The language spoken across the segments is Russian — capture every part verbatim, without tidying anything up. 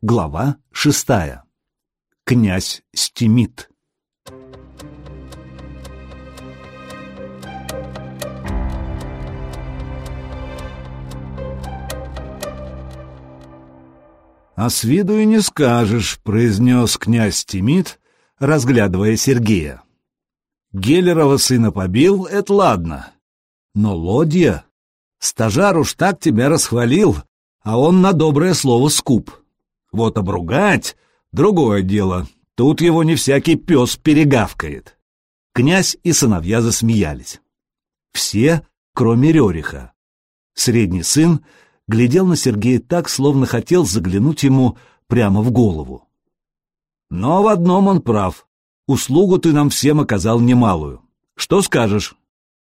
Глава шестая. Князь Стимит. «А с виду и не скажешь», — произнес князь Стимит, разглядывая Сергея. «Геллерова сына побил, это ладно. Но Лодья... Стажар уж так тебя расхвалил, а он на доброе слово скуп. Вот обругать — другое дело, тут его не всякий пес перегавкает». Князь и сыновья засмеялись. Все, кроме Рёриха. Средний сын глядел на Сергея так, словно хотел заглянуть ему прямо в голову. «Но в одном он прав. Услугу ты нам всем оказал немалую. Что скажешь?»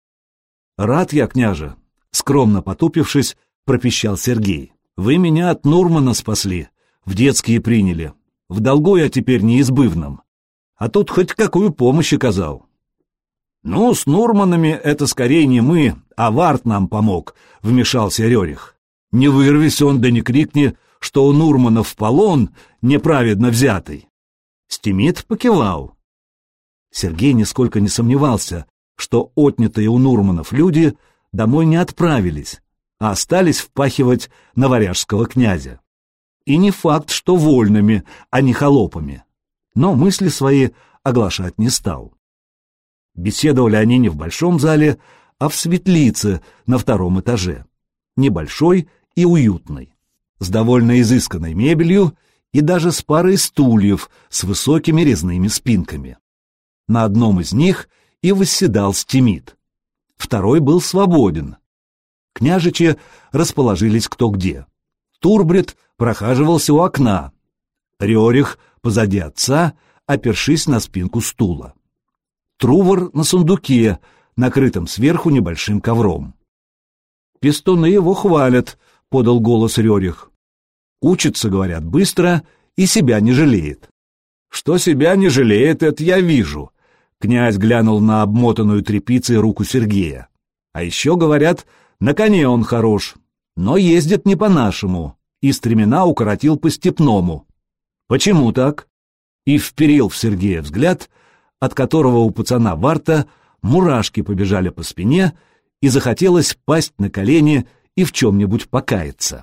«Рад я, княже», — скромно потупившись, пропищал Сергей. «Вы меня от Нурмана спасли, в детские приняли. В долгу я теперь неизбывном. А тут хоть какую помощь оказал». «Ну, с Нурманами это скорее не мы, а Варт нам помог», — вмешался Рёрих. «Не вырвись он, да не крикни, что у Нурманов полон неправедно взятый». Стимит покивал. Сергей нисколько не сомневался, что отнятые у Нурманов люди домой не отправились, а остались впахивать на варяжского князя. И не факт, что вольными, а не холопами. Но мысли свои оглашать не стал. Беседовали они не в большом зале, а в светлице на втором этаже. Небольшой и уютной, с довольно изысканной мебелью и даже с парой стульев с высокими резными спинками. На одном из них и восседал Стимит. Второй был свободен. Княжичи расположились кто где. Турбрид прохаживался у окна. Рёрих позади отца, опершись на спинку стула. Трувор на сундуке, накрытом сверху небольшим ковром. «Пестуны его хвалят», — подал голос Рёрих. «Учится, говорят, быстро и себя не жалеет». «Что себя не жалеет, это я вижу», — князь глянул на обмотанную тряпицей руку Сергея. «А еще, говорят, на коне он хорош, но ездит не по-нашему, и стремена укоротил по-степному». «Почему так?» И вперил в Сергея взгляд, от которого у пацана Варта мурашки побежали по спине, и захотелось пасть на колени и в чем-нибудь покаяться.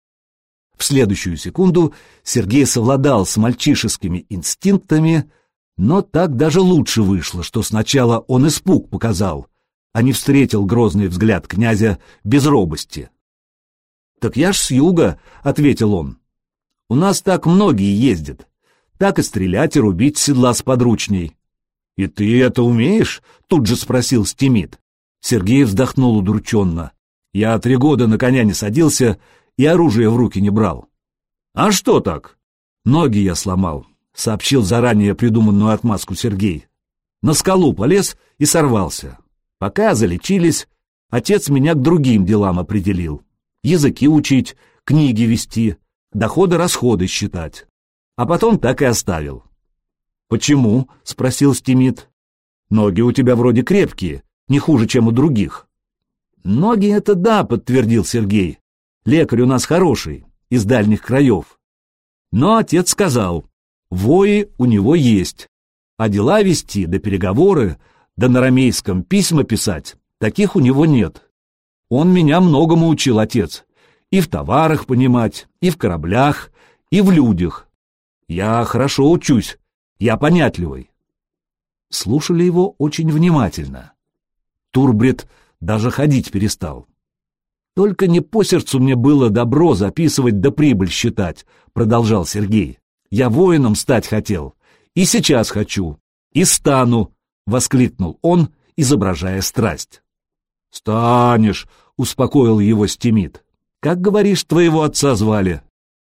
В следующую секунду Сергей совладал с мальчишескими инстинктами, но так даже лучше вышло, что сначала он испуг показал, а не встретил грозный взгляд князя без робости. «Так я ж с юга», — ответил он. «У нас так многие ездят, так и стрелять и рубить с седла сподручней». «И ты это умеешь?» — тут же спросил Стимит. Сергей вздохнул удрученно. «Я три года на коня не садился и оружие в руки не брал». «А что так?» «Ноги я сломал», — сообщил заранее придуманную отмазку Сергей. «На скалу полез и сорвался. Пока залечились, отец меня к другим делам определил. Языки учить, книги вести, доходы-расходы считать. А потом так и оставил». «Почему?» — спросил Стимит. «Ноги у тебя вроде крепкие, не хуже, чем у других». «Ноги — это да», — подтвердил Сергей. «Лекарь у нас хороший, из дальних краев». Но отец сказал, вои у него есть, а дела вести, да переговоры, да на рамейском письма писать, таких у него нет. Он меня многому учил, отец, и в товарах понимать, и в кораблях, и в людях. Я хорошо учусь, я понятливый». Слушали его очень внимательно. Турбрид даже ходить перестал. «Только не по сердцу мне было добро записывать да прибыль считать», — продолжал Сергей. «Я воином стать хотел, и сейчас хочу, и стану», — воскликнул он, изображая страсть. «Станешь», — успокоил его Стимит. «Как, говоришь, твоего отца звали?»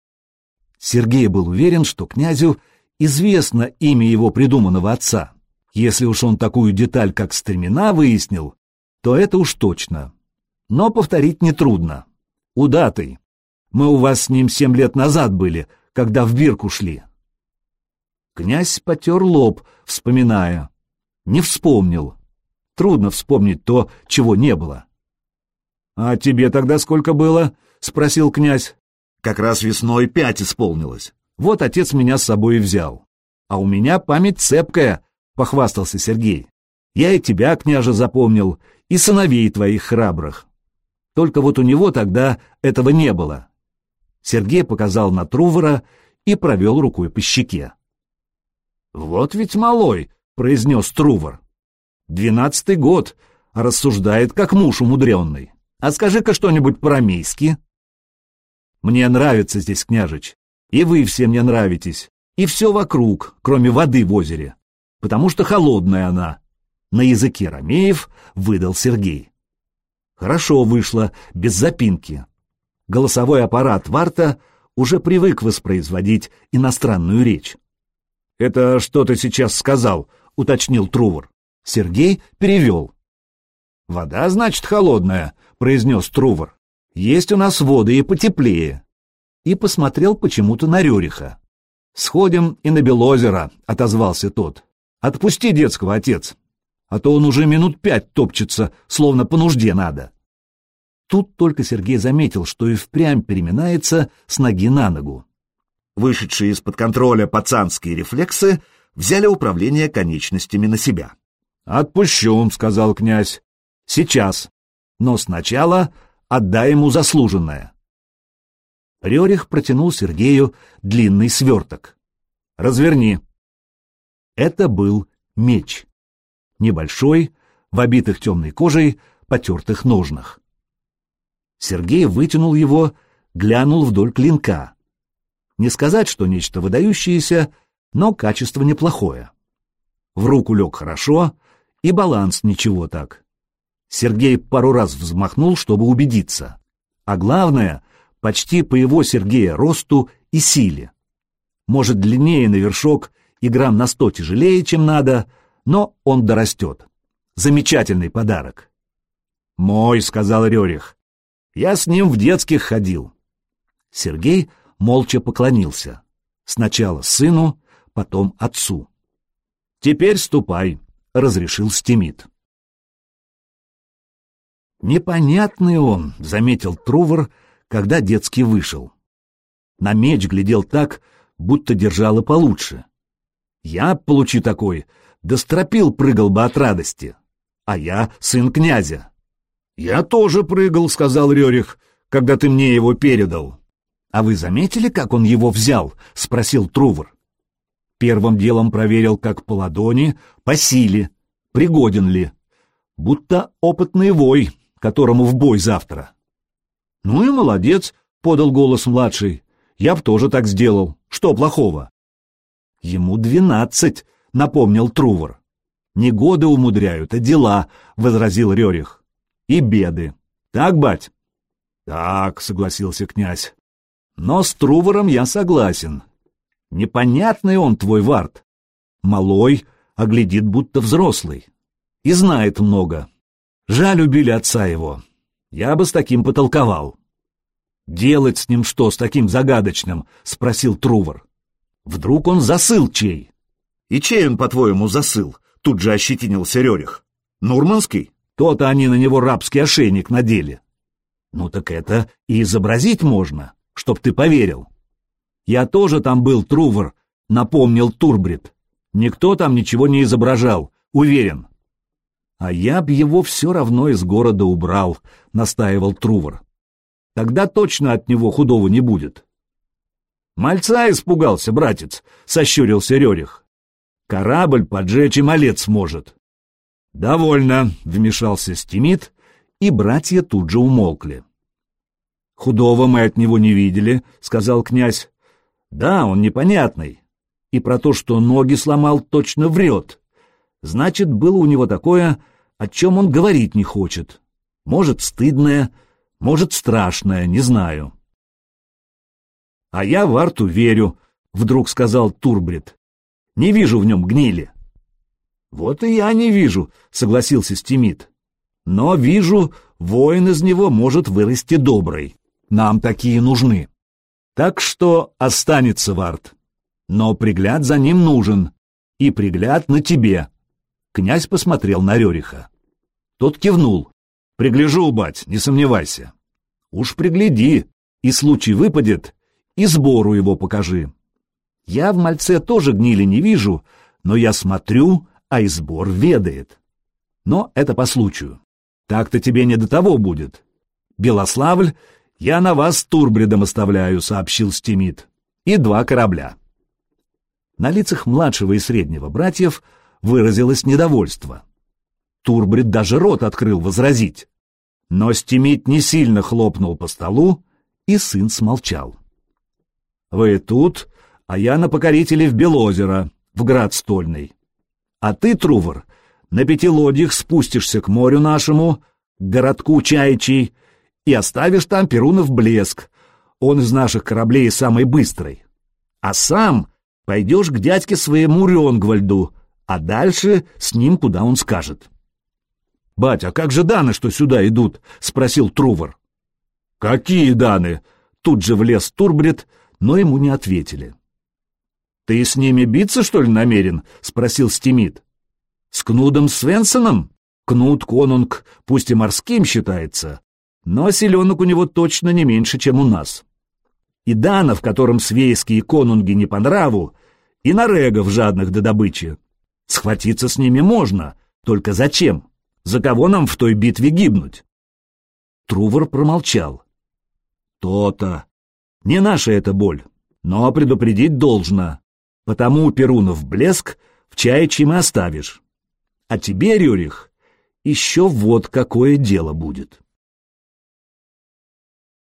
Сергей был уверен, что князю известно имя его придуманного отца. Если уж он такую деталь, как стремена, выяснил, то это уж точно. Но повторить нетрудно. Удатый. Мы у вас с ним семь лет назад были, когда в Бирку шли. Князь потер лоб, вспоминая. Не вспомнил. Трудно вспомнить то, чего не было. — А тебе тогда сколько было? — спросил князь. — Как раз весной пять исполнилось. Вот отец меня с собой и взял. А у меня память цепкая, — похвастался Сергей. Я и тебя, княже, запомнил, и сыновей твоих храбрых. Только вот у него тогда этого не было. Сергей показал на Трувора и провел рукой по щеке. «Вот ведь малой», — произнес Трувор. «Двенадцатый год, а рассуждает, как муж умудренный. А скажи-ка что-нибудь по-рамейски». «Мне нравится здесь, княжич, и вы все мне нравитесь, и все вокруг, кроме воды в озере, потому что холодная она», — на языке ромеев выдал Сергей. Хорошо вышло, без запинки. Голосовой аппарат Варта уже привык воспроизводить иностранную речь. «Это что ты сейчас сказал?» — уточнил Трувор. Сергей перевел. «Вода, значит, холодная», — произнес Трувор. «Есть у нас воды и потеплее». И посмотрел почему-то на Рюриха. «Сходим и на Белозеро», — отозвался тот. «Отпусти детского, отец, а то он уже минут пять топчется, словно по нужде надо». Тут только Сергей заметил, что и впрямь переминается с ноги на ногу. Вышедшие из-под контроля пацанские рефлексы взяли управление конечностями на себя. «Отпущу», — сказал князь. «Сейчас. Но сначала отдай ему заслуженное». Рерих протянул Сергею длинный сверток. «Разверни». Это был меч. Небольшой, в обитых темной кожей, потертых ножнах. Сергей вытянул его, глянул вдоль клинка. Не сказать, что нечто выдающееся, но качество неплохое. В руку лег хорошо, и баланс ничего так. Сергей пару раз взмахнул, чтобы убедиться. А главное, почти по его Сергея росту и силе. Может, длиннее на вершок и грамм на сто тяжелее, чем надо, но он дорастет. Замечательный подарок. «Мой», — сказал Рерих. «Я с ним в детских ходил». Сергей молча поклонился. Сначала сыну, потом отцу. «Теперь ступай», — разрешил Стимит. «Непонятный он», — заметил Трувор, когда детский вышел. На меч глядел так, будто держал и получше. Я, получи такой, да стропил прыгал бы от радости. А я сын князя. «Я тоже прыгал», — сказал Рерих, — «когда ты мне его передал». «А вы заметили, как он его взял?» — спросил Трувор. Первым делом проверил, как по ладони, по силе, пригоден ли. Будто опытный вой, которому в бой завтра. «Ну и молодец», — подал голос младший. «Я б тоже так сделал. Что плохого?» «Ему двенадцать», — напомнил Трувор. «Не годы умудряют, а дела», — возразил Рерих. «И беды. Так, бать?» «Так», — согласился князь. «Но с Трувором я согласен. Непонятный он, твой Варт. Малой, а глядит, будто взрослый. И знает много. Жаль, убили отца его. Я бы с таким потолковал». «Делать с ним что, с таким загадочным?» — спросил Трувор. «Вдруг он засыл чей?» «И чей он, по-твоему, засыл?» — тут же ощетинился Рерих. «Нурманский?» То-то они на него рабский ошейник надели. Ну так это и изобразить можно, чтоб ты поверил. Я тоже там был, Трувор, напомнил Турбрид. Никто там ничего не изображал, уверен. А я б его все равно из города убрал, настаивал Трувор. Тогда точно от него худого не будет. Мальца испугался, братец, сощурился Рерих. Корабль поджечь и малец может. «Довольно», — вмешался Стимит, и братья тут же умолкли. «Худого мы от него не видели», — сказал князь. «Да, он непонятный. И про то, что ноги сломал, точно врет. Значит, было у него такое, о чем он говорить не хочет. Может, стыдное, может, страшное, не знаю». «А я Варту верю», — вдруг сказал Турбрид. «Не вижу в нем гнили». «Вот и я не вижу», — согласился Стимит. «Но вижу, воин из него может вырасти добрый. Нам такие нужны. Так что останется Варт. Но пригляд за ним нужен. И пригляд на тебе». Князь посмотрел на Рериха. Тот кивнул. «Пригляжу, бать, не сомневайся». «Уж пригляди, и случай выпадет, и сбору его покажи. Я в мальце тоже гнили не вижу, но я смотрю, а и сбор ведает. Но это по случаю. Так-то тебе не до того будет. Белославль я на вас с Турбридом оставляю, сообщил Стимит. И два корабля. На лицах младшего и среднего братьев выразилось недовольство. Турбрид даже рот открыл возразить. Но Стимит не сильно хлопнул по столу, и сын смолчал. «Вы тут, а я на покорителе в Белозеро, в град стольный. А ты, Трувор, на пяти лодьях спустишься к морю нашему, к городку Чайчий, и оставишь там Перунов Блеск. Он из наших кораблей самый быстрый. А сам пойдешь к дядьке своему Рёнгвальду, а дальше с ним куда он скажет». «Батя, а как же даны, что сюда идут?» — спросил Трувор. «Какие даны?» — тут же влез Турбрид, но ему не ответили. «Ты с ними биться, что ли, намерен?» — спросил Стимит. «С Кнудом Свенсоном? Кнуд конунг, пусть и морским считается, но селенок у него точно не меньше, чем у нас. И данов, которым свейские конунги не по нраву, и нарегов жадных до добычи. Схватиться с ними можно, только зачем? За кого нам в той битве гибнуть?» Трувор промолчал. «То-то. Не наша эта боль, но предупредить должно. Потому Перунов Блеск в Чайчьем и оставишь. А тебе, Рюрих, еще вот какое дело будет».